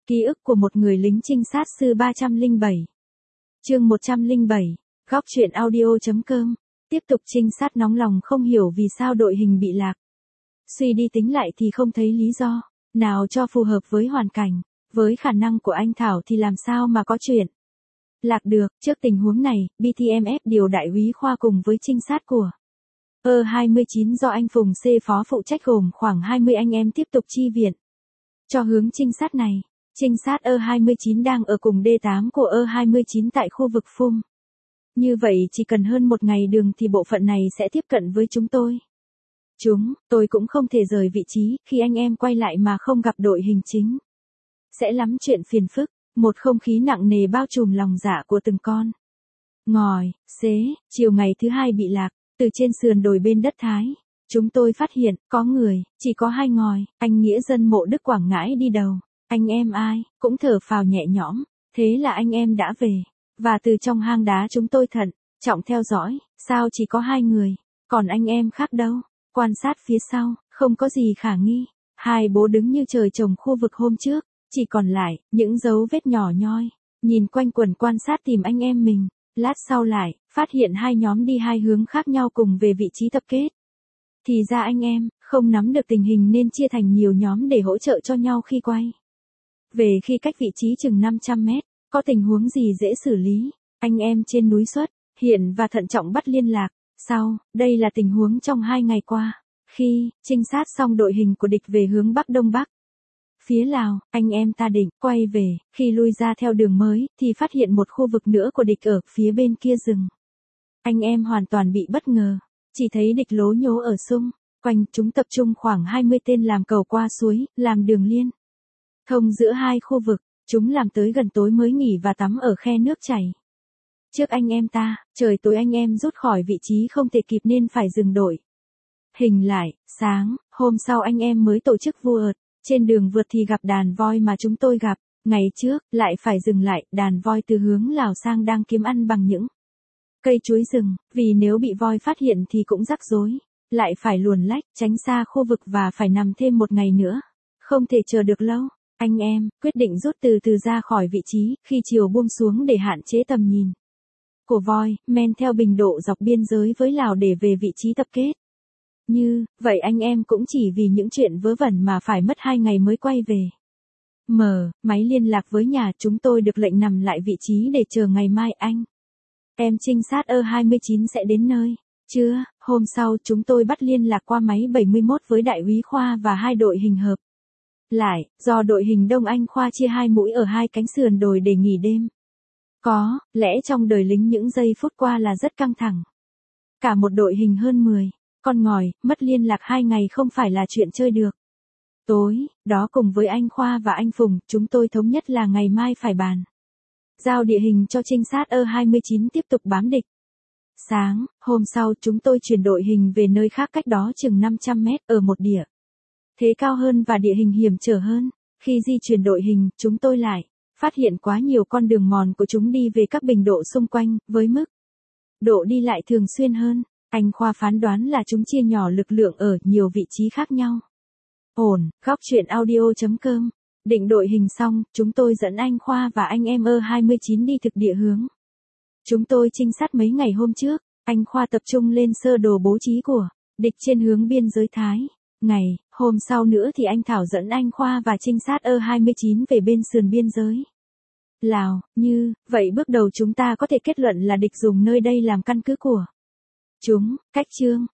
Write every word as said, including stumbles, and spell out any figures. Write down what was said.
Ký ức của một người lính trinh sát sư ba trăm lẻ bảy. Chương một trăm lẻ bảy, góc truyện audio.com. Tiếp tục trinh sát nóng lòng không hiểu vì sao đội hình bị lạc. Suy đi tính lại thì không thấy lý do nào cho phù hợp với hoàn cảnh, với khả năng của anh Thảo thì làm sao mà có chuyện lạc được. Trước tình huống này, bê tê em ép điều đại úy Khoa cùng với trinh sát của E hai mươi chín do anh Phùng C phó phụ trách gồm khoảng hai mươi anh em tiếp tục chi viện cho hướng trinh sát này. Trinh sát E hai mươi chín đang ở cùng D tám của E hai mươi chín tại khu vực Phum. Như vậy chỉ cần hơn một ngày đường thì bộ phận này sẽ tiếp cận với chúng tôi. Chúng, tôi cũng không thể rời vị trí, khi anh em quay lại mà không gặp đội hình chính. Sẽ lắm chuyện phiền phức, một không khí nặng nề bao trùm lòng dạ của từng con ngòi, xế. Chiều ngày thứ hai bị lạc, từ trên sườn đồi bên đất Thái, chúng tôi phát hiện, có người, chỉ có hai ngòi, anh Nghĩa dân mộ Đức Quảng Ngãi đi đầu. Anh em ai, cũng thở phào nhẹ nhõm, thế là anh em đã về. Và từ trong hang đá chúng tôi thận trọng theo dõi, sao chỉ có hai người, còn anh em khác đâu. Quan sát phía sau, không có gì khả nghi. Hai bố đứng như trời trồng khu vực hôm trước, chỉ còn lại những dấu vết nhỏ nhoi. Nhìn quanh quần quan sát tìm anh em mình, lát sau lại, phát hiện hai nhóm đi hai hướng khác nhau cùng về vị trí tập kết. Thì ra anh em, không nắm được tình hình nên chia thành nhiều nhóm để hỗ trợ cho nhau khi quay về. Khi cách vị trí chừng năm trăm mét, có tình huống gì dễ xử lý, anh em trên núi xuất hiện và thận trọng bắt liên lạc. Sau, đây là tình huống trong hai ngày qua. Khi trinh sát xong đội hình của địch về hướng Bắc Đông Bắc, phía Lào, anh em ta định quay về. Khi lui ra theo đường mới, thì phát hiện một khu vực nữa của địch ở phía bên kia rừng. Anh em hoàn toàn bị bất ngờ, chỉ thấy địch lố nhố ở xung quanh. Chúng tập trung khoảng hai mươi tên làm cầu qua suối, làm đường liên thông giữa hai khu vực. Chúng làm tới gần tối mới nghỉ và tắm ở khe nước chảy trước anh em ta. Trời tối anh em rút khỏi vị trí không thể kịp nên phải dừng đội hình lại. Sáng hôm sau anh em mới tổ chức vượt. Trên đường vượt thì gặp đàn voi mà chúng tôi gặp ngày trước, lại phải dừng lại. Đàn voi từ hướng Lào sang đang kiếm ăn bằng những cây chuối rừng, vì nếu bị voi phát hiện thì cũng rắc rối, lại phải luồn lách tránh xa khu vực và phải nằm thêm một ngày nữa, không thể chờ được lâu. Anh em quyết định rút từ từ ra khỏi vị trí. Khi chiều buông xuống để hạn chế tầm nhìn của voi, men theo bình độ dọc biên giới với Lào để về vị trí tập kết. Như vậy anh em cũng chỉ vì những chuyện vớ vẩn mà phải mất hai ngày mới quay về. Mở máy liên lạc với nhà, chúng tôi được lệnh nằm lại vị trí để chờ ngày mai anh em trinh sát E hai mươi chín sẽ đến nơi. Trưa hôm sau chúng tôi bắt liên lạc qua máy bảy mươi mốt với đại úy Khoa và hai đội hình hợp lại. Do đội hình đông, anh Khoa chia hai mũi ở hai cánh sườn đồi để nghỉ đêm. Có lẽ trong đời lính những giây phút qua là rất căng thẳng. Cả một đội hình hơn mười con ngòi, mất liên lạc hai ngày không phải là chuyện chơi được. Tối đó cùng với anh Khoa và anh Phùng, chúng tôi thống nhất là ngày mai phải bàn giao địa hình cho trinh sát E hai mươi chín tiếp tục bám địch. Sáng hôm sau chúng tôi chuyển đội hình về nơi khác cách đó chừng năm trăm mét, ở một địa thế cao hơn và địa hình hiểm trở hơn. Khi di chuyển đội hình, chúng tôi lại phát hiện quá nhiều con đường mòn của chúng đi về các bình độ xung quanh, với mức độ đi lại thường xuyên hơn. Anh Khoa phán đoán là chúng chia nhỏ lực lượng ở nhiều vị trí khác nhau. Ổn, góc truyện audio.com. Định đội hình xong, chúng tôi dẫn anh Khoa và anh em E hai mươi chín đi thực địa hướng chúng tôi trinh sát mấy ngày hôm trước. Anh Khoa tập trung lên sơ đồ bố trí của địch trên hướng biên giới Thái. Ngày hôm sau nữa thì anh Thảo dẫn anh Khoa và trinh sát E hai mươi chín về bên sườn biên giới Lào. Như vậy bước đầu chúng ta có thể kết luận là địch dùng nơi đây làm căn cứ của chúng. Cách chương